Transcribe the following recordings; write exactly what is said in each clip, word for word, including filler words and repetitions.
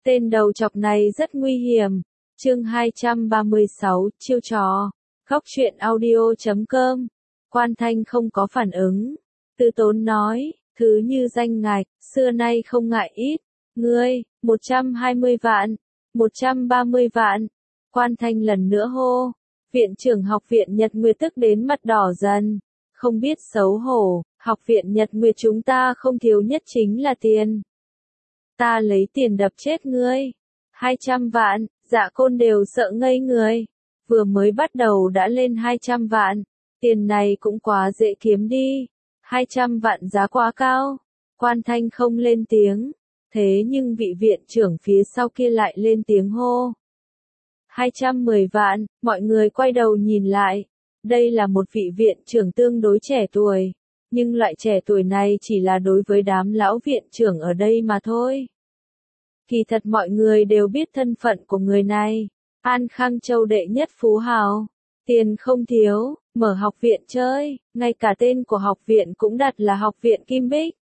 Tên đầu chọc này rất nguy hiểm. Chương hai trăm ba mươi sáu, chiêu trò. Góc truyện audio chấm com. Quan Thanh không có phản ứng. Từ Tốn nói, thứ như danh ngạch, xưa nay không ngại ít. Ngươi, một trăm hai mươi vạn, một trăm ba mươi vạn. Quan Thanh lần nữa hô. Viện trưởng học viện Nhật Nguyệt tức đến mặt đỏ dần. Không biết xấu hổ, học viện Nhật Nguyệt chúng ta không thiếu nhất chính là tiền. Ta lấy tiền đập chết ngươi. hai trăm vạn, Dạ Côn đều sợ ngây người. Vừa mới bắt đầu đã lên hai trăm vạn. Tiền này cũng quá dễ kiếm đi. hai trăm vạn giá quá cao. Quan Thanh không lên tiếng. Thế nhưng vị viện trưởng phía sau kia lại lên tiếng hô. hai trăm mười vạn, mọi người quay đầu nhìn lại. Đây là một vị viện trưởng tương đối trẻ tuổi. Nhưng loại trẻ tuổi này chỉ là đối với đám lão viện trưởng ở đây mà thôi. Kỳ thật mọi người đều biết thân phận của người này. An Khang Châu đệ nhất phú hào. Tiền không thiếu, mở học viện chơi, ngay cả tên của học viện cũng đặt là học viện Kim Bích.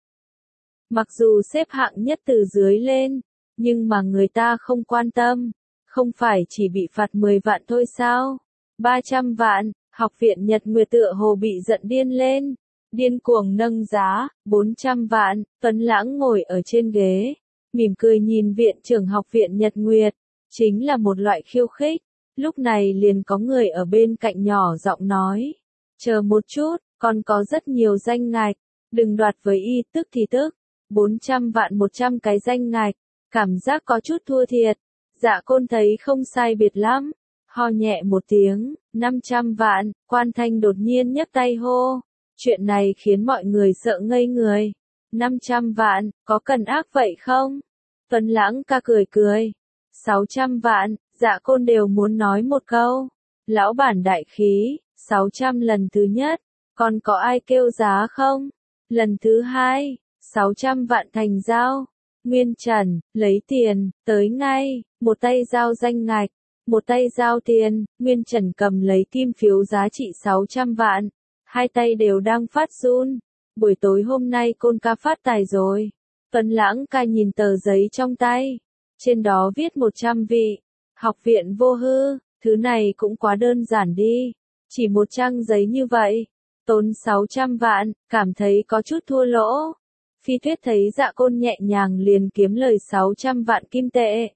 Mặc dù xếp hạng nhất từ dưới lên, nhưng mà người ta không quan tâm. Không phải chỉ bị phạt mười vạn thôi sao? ba trăm vạn, học viện Nhật Nguyệt tựa hồ bị giận điên lên. Điên cuồng nâng giá, bốn trăm vạn, Tuấn Lãng ngồi ở trên ghế. Mỉm cười nhìn viện trưởng học viện Nhật Nguyệt. Chính là một loại khiêu khích. Lúc này liền có người ở bên cạnh nhỏ giọng nói. Chờ một chút, còn có rất nhiều danh ngạch. Đừng đoạt với y tức thì tức. bốn trăm vạn một trăm cái danh ngạch. Cảm giác có chút thua thiệt. Dạ Côn thấy không sai biệt lắm. Ho nhẹ một tiếng, năm trăm vạn. Quan Thanh đột nhiên nhấc tay hô. Chuyện này khiến mọi người sợ ngây người. năm trăm vạn, có cần ác vậy không? Tuấn Lãng ca cười cười. sáu trăm vạn, Dạ Côn đều muốn nói một câu. Lão bản đại khí, sáu trăm lần thứ nhất. Còn có ai kêu giá không? Lần thứ hai, sáu trăm vạn thành giao. Nguyên Trần, lấy tiền, tới ngay. Một tay giao danh ngạch, một tay giao tiền. Nguyên Trần cầm lấy kim phiếu giá trị sáu trăm vạn. Hai tay đều đang phát run. Buổi tối hôm nay Côn ca phát tài rồi. Tuấn Lãng ca nhìn tờ giấy trong tay. Trên đó viết một trăm vị. Học viện vô hư, thứ này cũng quá đơn giản đi. Chỉ một trang giấy như vậy. Tốn sáu trăm vạn, cảm thấy có chút thua lỗ. Phi Tuyết thấy Dạ Côn nhẹ nhàng liền kiếm lời sáu trăm vạn kim tệ.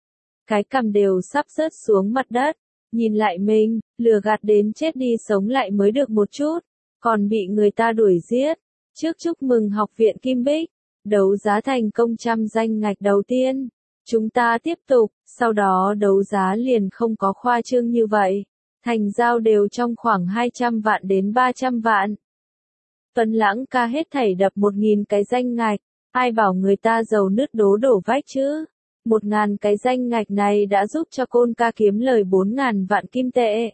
Cái cằm đều sắp rớt xuống mặt đất. Nhìn lại mình, lừa gạt đến chết đi sống lại mới được một chút. Còn bị người ta đuổi giết. Trước chúc mừng học viện Kim Bích. Đấu giá thành công trăm danh ngạch đầu tiên. Chúng ta tiếp tục, sau đó đấu giá liền không có khoa trương như vậy. Thành giao đều trong khoảng hai trăm vạn đến ba trăm vạn. Tuấn Lãng ca hết thảy đập một nghìn cái danh ngạch. Ai bảo người ta giàu nứt đố đổ vách chứ? Một ngàn cái danh ngạch này đã giúp cho Côn ca kiếm lời bốn ngàn vạn kim tệ.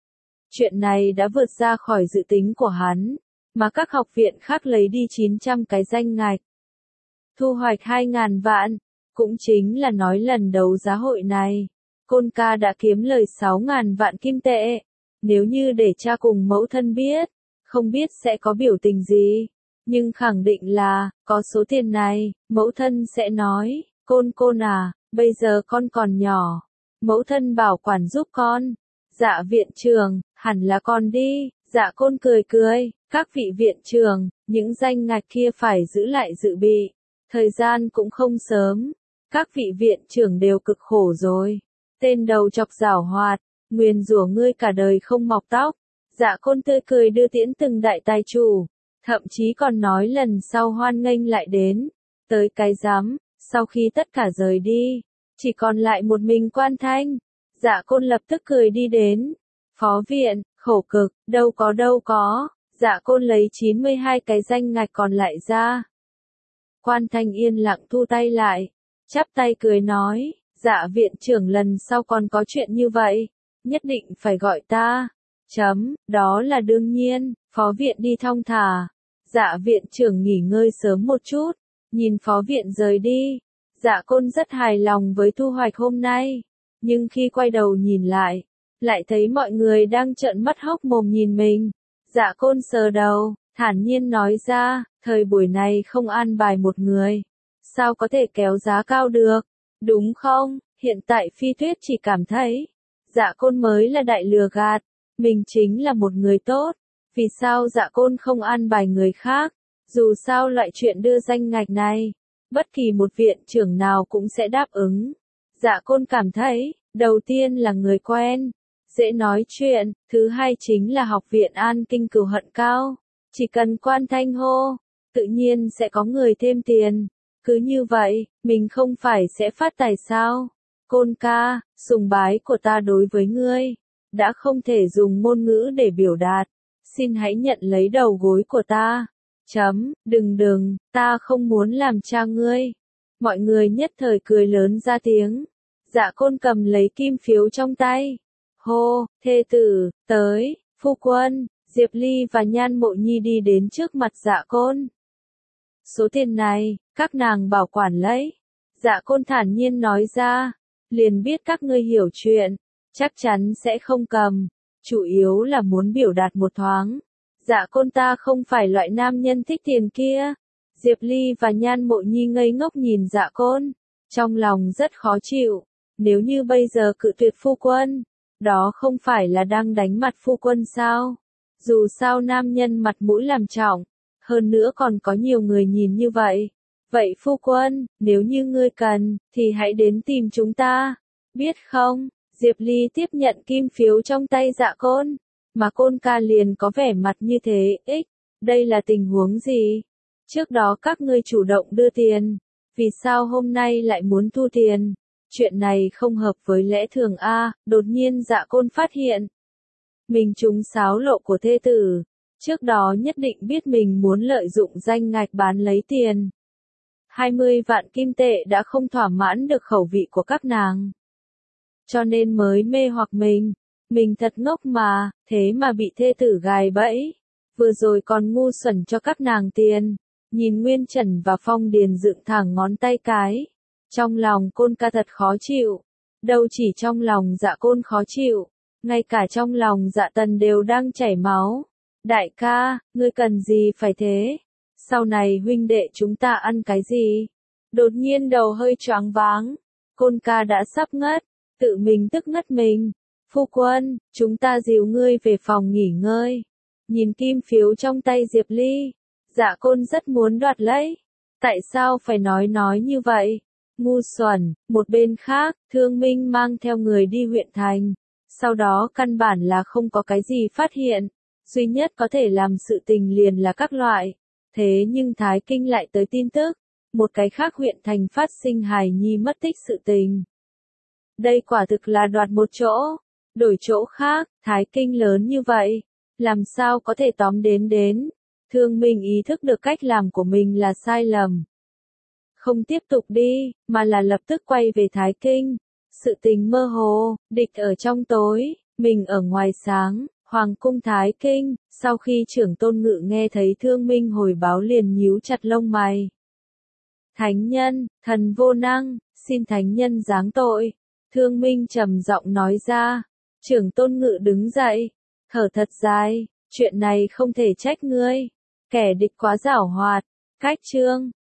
Chuyện này đã vượt ra khỏi dự tính của hắn. Mà các học viện khác lấy đi chín trăm cái danh ngạch. Thu hoạch hai ngàn vạn. Cũng chính là nói lần đấu giá hội này. Côn ca đã kiếm lời sáu ngàn vạn kim tệ. Nếu như để cha cùng mẫu thân biết. Không biết sẽ có biểu tình gì. Nhưng khẳng định là, có số tiền này, mẫu thân sẽ nói. Côn Côn à, bây giờ con còn nhỏ. Mẫu thân bảo quản giúp con. Dạ viện trưởng, hẳn là con đi. Dạ Côn cười cười. Các vị viện trưởng, những danh ngạch kia phải giữ lại dự bị. Thời gian cũng không sớm. Các vị viện trưởng đều cực khổ rồi. Tên đầu chọc giảo hoạt. Nguyền rủa ngươi cả đời không mọc tóc. Dạ Côn tươi cười đưa tiễn từng đại tài chủ. Thậm chí còn nói lần sau hoan nghênh lại đến. Tới cái rắm. Sau khi tất cả rời đi, chỉ còn lại một mình Quan Thanh. Dạ Côn lập tức cười đi đến. Phó viện, khổ cực, đâu có đâu có. Dạ Côn lấy chín mươi hai cái danh ngạch còn lại ra. Quan Thanh yên lặng thu tay lại. Chắp tay cười nói, dạ viện trưởng lần sau còn có chuyện như vậy. Nhất định phải gọi ta. Chấm, đó là đương nhiên. Phó viện đi thong thả. Dạ viện trưởng nghỉ ngơi sớm một chút. Nhìn phó viện rời đi. Dạ Côn rất hài lòng với thu hoạch hôm nay. Nhưng khi quay đầu nhìn lại. Lại thấy mọi người đang trợn mắt hốc mồm nhìn mình. Dạ Côn sờ đầu, thản nhiên nói ra. Thời buổi này không an bài một người. Sao có thể kéo giá cao được. đúng không? Hiện tại Phi Tuyết chỉ cảm thấy, Dạ Côn mới là đại lừa gạt, mình chính là một người tốt, vì sao Dạ Côn không an bài người khác? Dù sao loại chuyện đưa danh ngạch này, bất kỳ một viện trưởng nào cũng sẽ đáp ứng. Dạ Côn cảm thấy, đầu tiên là người quen, dễ nói chuyện, thứ hai chính là học viện An Kinh cừu hận cao, chỉ cần Quan Thanh hô, tự nhiên sẽ có người thêm tiền. Cứ như vậy, mình không phải sẽ phát tài sao? Côn ca, sùng bái của ta đối với ngươi, đã không thể dùng ngôn ngữ để biểu đạt. Xin hãy nhận lấy đầu gối của ta. Chấm, đừng đừng, ta không muốn làm cha ngươi. Mọi người nhất thời cười lớn ra tiếng. Dạ Côn cầm lấy kim phiếu trong tay. Hô, thê tử, tới, phu quân, Diệp Ly và Nhan Mộ Nhi đi đến trước mặt Dạ Côn. Số tiền này, các nàng bảo quản lấy. Dạ Côn thản nhiên nói ra, liền biết các ngươi hiểu chuyện, chắc chắn sẽ không cầm, chủ yếu là muốn biểu đạt một thoáng. Dạ Côn ta không phải loại nam nhân thích tiền kia. Diệp Ly và Nhan Mộ Nhi ngây ngốc nhìn Dạ Côn, trong lòng rất khó chịu, nếu như bây giờ cự tuyệt phu quân, đó không phải là đang đánh mặt phu quân sao? Dù sao nam nhân mặt mũi làm trọng, hơn nữa còn có nhiều người nhìn như vậy. Vậy phu quân, nếu như ngươi cần, thì hãy đến tìm chúng ta, biết không? Diệp Ly tiếp nhận kim phiếu trong tay Dạ Côn, mà Côn ca liền có vẻ mặt như thế, ích, đây là tình huống gì? Trước đó các ngươi chủ động đưa tiền, vì sao hôm nay lại muốn thu tiền? Chuyện này không hợp với lẽ thường a. Đột nhiên Dạ Côn phát hiện, mình trúng sáo lộ của thê tử, trước đó nhất định biết mình muốn lợi dụng danh ngạch bán lấy tiền. hai mươi vạn kim tệ đã không thỏa mãn được khẩu vị của các nàng. Cho nên mới mê hoặc mình, mình thật ngốc mà, thế mà bị thê tử gài bẫy. Vừa rồi còn ngu xuẩn cho các nàng tiền, nhìn Nguyên Trần và Phong Điền dựng thẳng ngón tay cái. Trong lòng Côn ca thật khó chịu, đâu chỉ trong lòng Dạ Côn khó chịu, ngay cả trong lòng Dạ Tần đều đang chảy máu. Đại ca, ngươi cần gì phải thế? Sau này huynh đệ chúng ta ăn cái gì? Đột nhiên đầu hơi choáng váng, Côn ca đã sắp ngất, tự mình tức ngất mình. Phu quân, chúng ta dìu ngươi về phòng nghỉ ngơi. Nhìn kim phiếu trong tay Diệp Ly, Dạ Côn rất muốn đoạt lấy. Tại sao phải nói nói như vậy? Ngu xuẩn. Một bên khác, Thương Minh mang theo người đi huyện thành. Sau đó căn bản là không có cái gì phát hiện. Duy nhất có thể làm sự tình liền là các loại. Thế nhưng Thái Kinh lại tới tin tức. Một cái khác huyện thành phát sinh hài nhi mất tích sự tình. Đây quả thực là đoạt một chỗ. Đổi chỗ khác, Thái Kinh lớn như vậy. Làm sao có thể tóm đến đến. Thương Minh ý thức được cách làm của mình là sai lầm. Không tiếp tục đi, mà là lập tức quay về Thái Kinh. Sự tình mơ hồ, địch ở trong tối, mình ở ngoài sáng, Hoàng cung Thái Kinh. Sau khi trưởng Tôn Ngự nghe thấy Thương Minh hồi báo liền nhíu chặt lông mày. Thánh nhân, thần vô năng, xin thánh nhân giáng tội. Thương Minh trầm giọng nói ra. Trưởng Tôn Ngự đứng dậy, thở thật dài, chuyện này không thể trách ngươi. Kẻ địch quá giảo hoạt. Cách chương